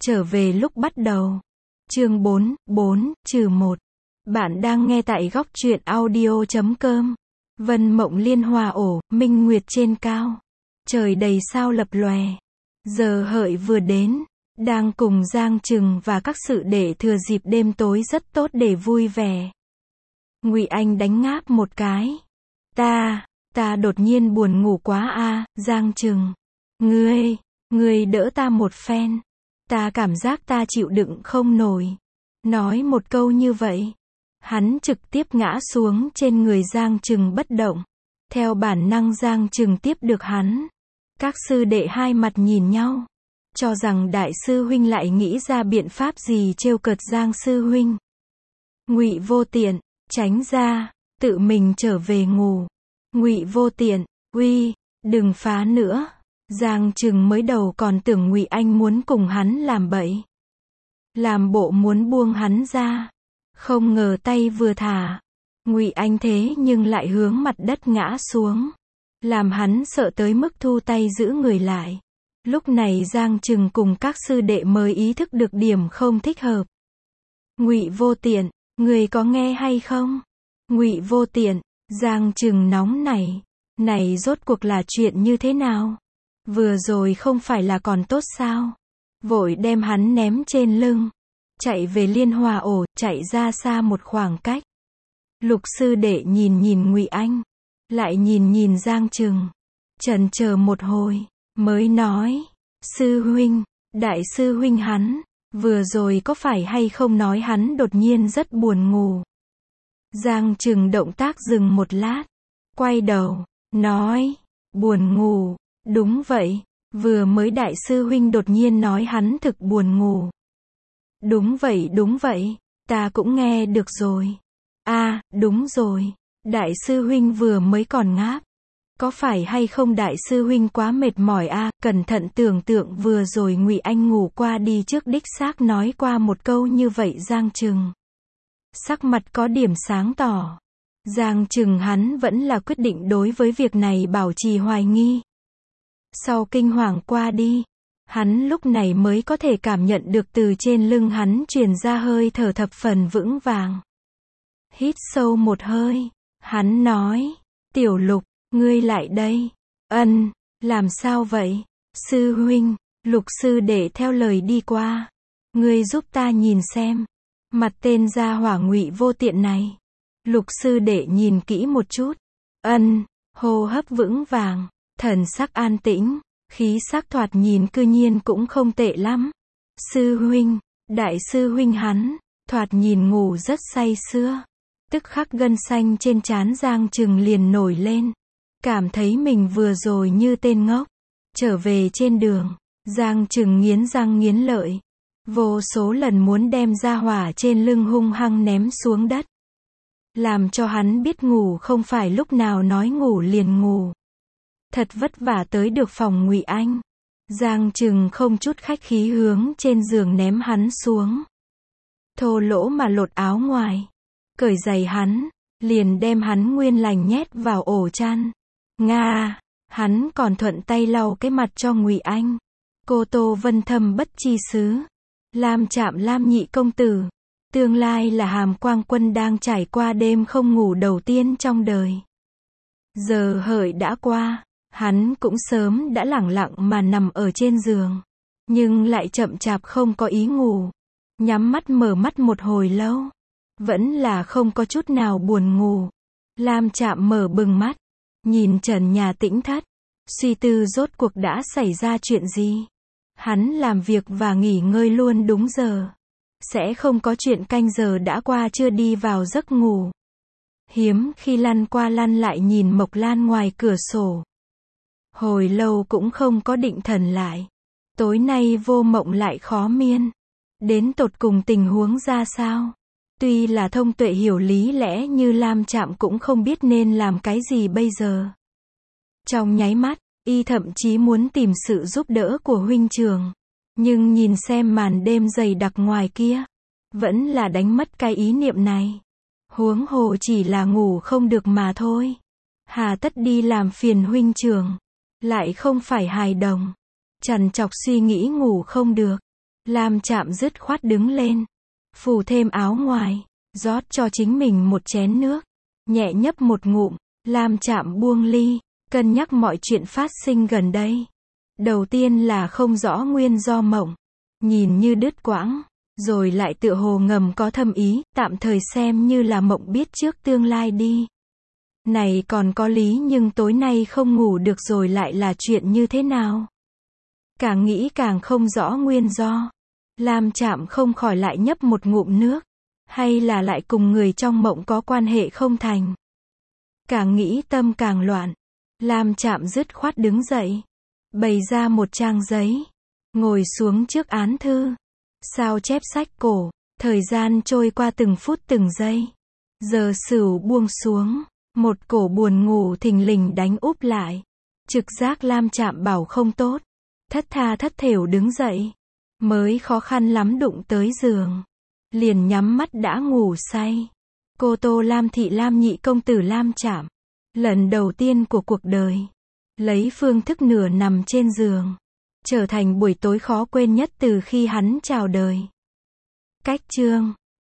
Trở về lúc bắt đầu. Chương 4:4-1. Bạn đang nghe tại góc truyện audio.com. Vân mộng liên hoa ổ, minh nguyệt trên cao. Trời đầy sao lập lòe. Giờ hợi vừa đến. Đang cùng Giang Trừng và các sự để thừa dịp đêm tối rất tốt để vui vẻ. Ngụy Anh đánh ngáp một cái. Ta đột nhiên buồn ngủ quá a, Giang Trừng. Ngươi đỡ ta một phen. Ta cảm giác ta chịu đựng không nổi. Nói một câu như vậy. Hắn trực tiếp ngã xuống trên người Giang Trừng bất động. Theo bản năng Giang Trừng tiếp được hắn. Các sư đệ hai mặt nhìn nhau. Cho rằng đại sư huynh lại nghĩ ra biện pháp gì trêu cợt Giang sư huynh. Ngụy Vô Tiện, tránh ra, tự mình trở về ngủ. Ngụy Vô Tiện, uy, đừng phá nữa. Giang Trừng mới đầu còn tưởng Ngụy Anh muốn cùng hắn làm bậy. Làm bộ muốn buông hắn ra. Không ngờ tay vừa thả. Ngụy Anh thế nhưng lại hướng mặt đất ngã xuống. Làm hắn sợ tới mức thu tay giữ người lại. Lúc này Giang Trừng cùng các sư đệ mới ý thức được điểm không thích hợp. Ngụy Vô Tiện, người có nghe hay không? Ngụy Vô Tiện, Giang Trừng nóng nảy. Này rốt cuộc là chuyện như thế nào? Vừa rồi không phải là còn tốt sao? Vội đem hắn ném trên lưng. Chạy về liên hoa ổ, chạy ra xa một khoảng cách. Lục sư đệ nhìn Ngụy Anh. Lại nhìn Giang Trừng. Chần chờ một hồi. Mới nói, sư huynh, đại sư huynh hắn, vừa rồi có phải hay không nói hắn đột nhiên rất buồn ngủ. Giang Trừng động tác dừng một lát, quay đầu, nói, buồn ngủ, đúng vậy, vừa mới đại sư huynh đột nhiên nói hắn thực buồn ngủ. Đúng vậy, ta cũng nghe được rồi. Đúng rồi, đại sư huynh vừa mới còn ngáp. Có phải hay không đại sư huynh quá mệt mỏi cẩn thận tưởng tượng vừa rồi Ngụy Anh ngủ qua đi trước đích xác nói qua một câu như vậy Giang Trừng. Sắc mặt có điểm sáng tỏ. Giang Trừng hắn vẫn là quyết định đối với việc này bảo trì hoài nghi. Sau kinh hoàng qua đi, hắn lúc này mới có thể cảm nhận được từ trên lưng hắn truyền ra hơi thở thập phần vững vàng. Hít sâu một hơi, hắn nói, Tiểu Lục, ngươi lại đây. Làm sao vậy? Sư huynh, Lục sư đệ theo lời đi qua. Ngươi giúp ta nhìn xem. Mặt tên gia hỏa Ngụy Vô Tiện này. Lục sư đệ nhìn kỹ một chút. Hô hấp vững vàng, thần sắc an tĩnh, khí sắc thoạt nhìn cư nhiên cũng không tệ lắm. Sư huynh, đại sư huynh hắn, thoạt nhìn ngủ rất say sưa. Tức khắc gân xanh trên trán Giang Trừng liền nổi lên. Cảm thấy mình vừa rồi như tên ngốc. Trở về trên đường, Giang Trừng nghiến răng nghiến lợi. Vô số lần muốn đem gia hỏa trên lưng hung hăng ném xuống đất. Làm cho hắn biết ngủ không phải lúc nào nói ngủ liền ngủ. Thật vất vả tới được phòng Ngụy Anh. Giang Trừng không chút khách khí hướng trên giường ném hắn xuống. Thô lỗ mà lột áo ngoài. Cởi giày hắn, liền đem hắn nguyên lành nhét vào ổ chăn. Hắn còn thuận tay lau cái mặt cho Ngụy Anh. Cô Tô Vân Thâm bất chi xứ. Lam Trạm Lam nhị công tử. Tương lai là Hàm Quang Quân đang trải qua đêm không ngủ đầu tiên trong đời. Giờ hợi đã qua, hắn cũng sớm đã lẳng lặng mà nằm ở trên giường. Nhưng lại chậm chạp không có ý ngủ. Nhắm mắt mở mắt một hồi lâu. Vẫn là không có chút nào buồn ngủ. Lam Trạm mở bừng mắt. Nhìn trần nhà tĩnh thất. Suy tư rốt cuộc đã xảy ra chuyện gì. Hắn làm việc và nghỉ ngơi luôn đúng giờ. Sẽ không có chuyện canh giờ đã qua chưa đi vào giấc ngủ. Hiếm khi lăn qua lăn lại nhìn Mộc Lan ngoài cửa sổ. Hồi lâu cũng không có định thần lại. Tối nay vô mộng lại khó miên. Đến tột cùng tình huống ra sao? Tuy là thông tuệ hiểu lý lẽ như Lam Trạm cũng không biết nên làm cái gì bây giờ. Trong nháy mắt, y thậm chí muốn tìm sự giúp đỡ của huynh trưởng. Nhưng nhìn xem màn đêm dày đặc ngoài kia, vẫn là đánh mất cái ý niệm này. Huống hồ chỉ là ngủ không được mà thôi. Hà tất đi làm phiền huynh trưởng. Lại không phải hài đồng. Trằn trọc suy nghĩ ngủ không được. Lam Chạm dứt khoát đứng lên, phủ thêm áo ngoài, rót cho chính mình một chén nước, nhẹ nhấp một ngụm. Lam Chạm buông ly, cân nhắc mọi chuyện phát sinh gần đây. Đầu tiên là không rõ nguyên do mộng, nhìn như đứt quãng, rồi lại tựa hồ ngầm có thâm ý, tạm thời xem như là mộng biết trước tương lai đi. Này còn có lý, nhưng tối nay không ngủ được rồi lại là chuyện như thế nào? Càng nghĩ càng không rõ nguyên do. Lam Chạm không khỏi lại nhấp một ngụm nước. Hay là lại cùng người trong mộng có quan hệ không thành? Càng nghĩ tâm càng loạn. Lam Chạm dứt khoát đứng dậy, bày ra một trang giấy, ngồi xuống trước án thư, sao chép sách cổ. Thời gian trôi qua từng phút từng giây. Giờ Sửu buông xuống, một cổ buồn ngủ thình lình đánh úp lại. Trực giác Lam Chạm bảo không tốt, thất tha thất thểu đứng dậy, mới khó khăn lắm đụng tới giường, liền nhắm mắt đã ngủ say. Cô Tô Lam thị Lam nhị công tử Lam Chạm, lần đầu tiên của cuộc đời, lấy phương thức nửa nằm trên giường, trở thành buổi tối khó quên nhất từ khi hắn chào đời. Cách chương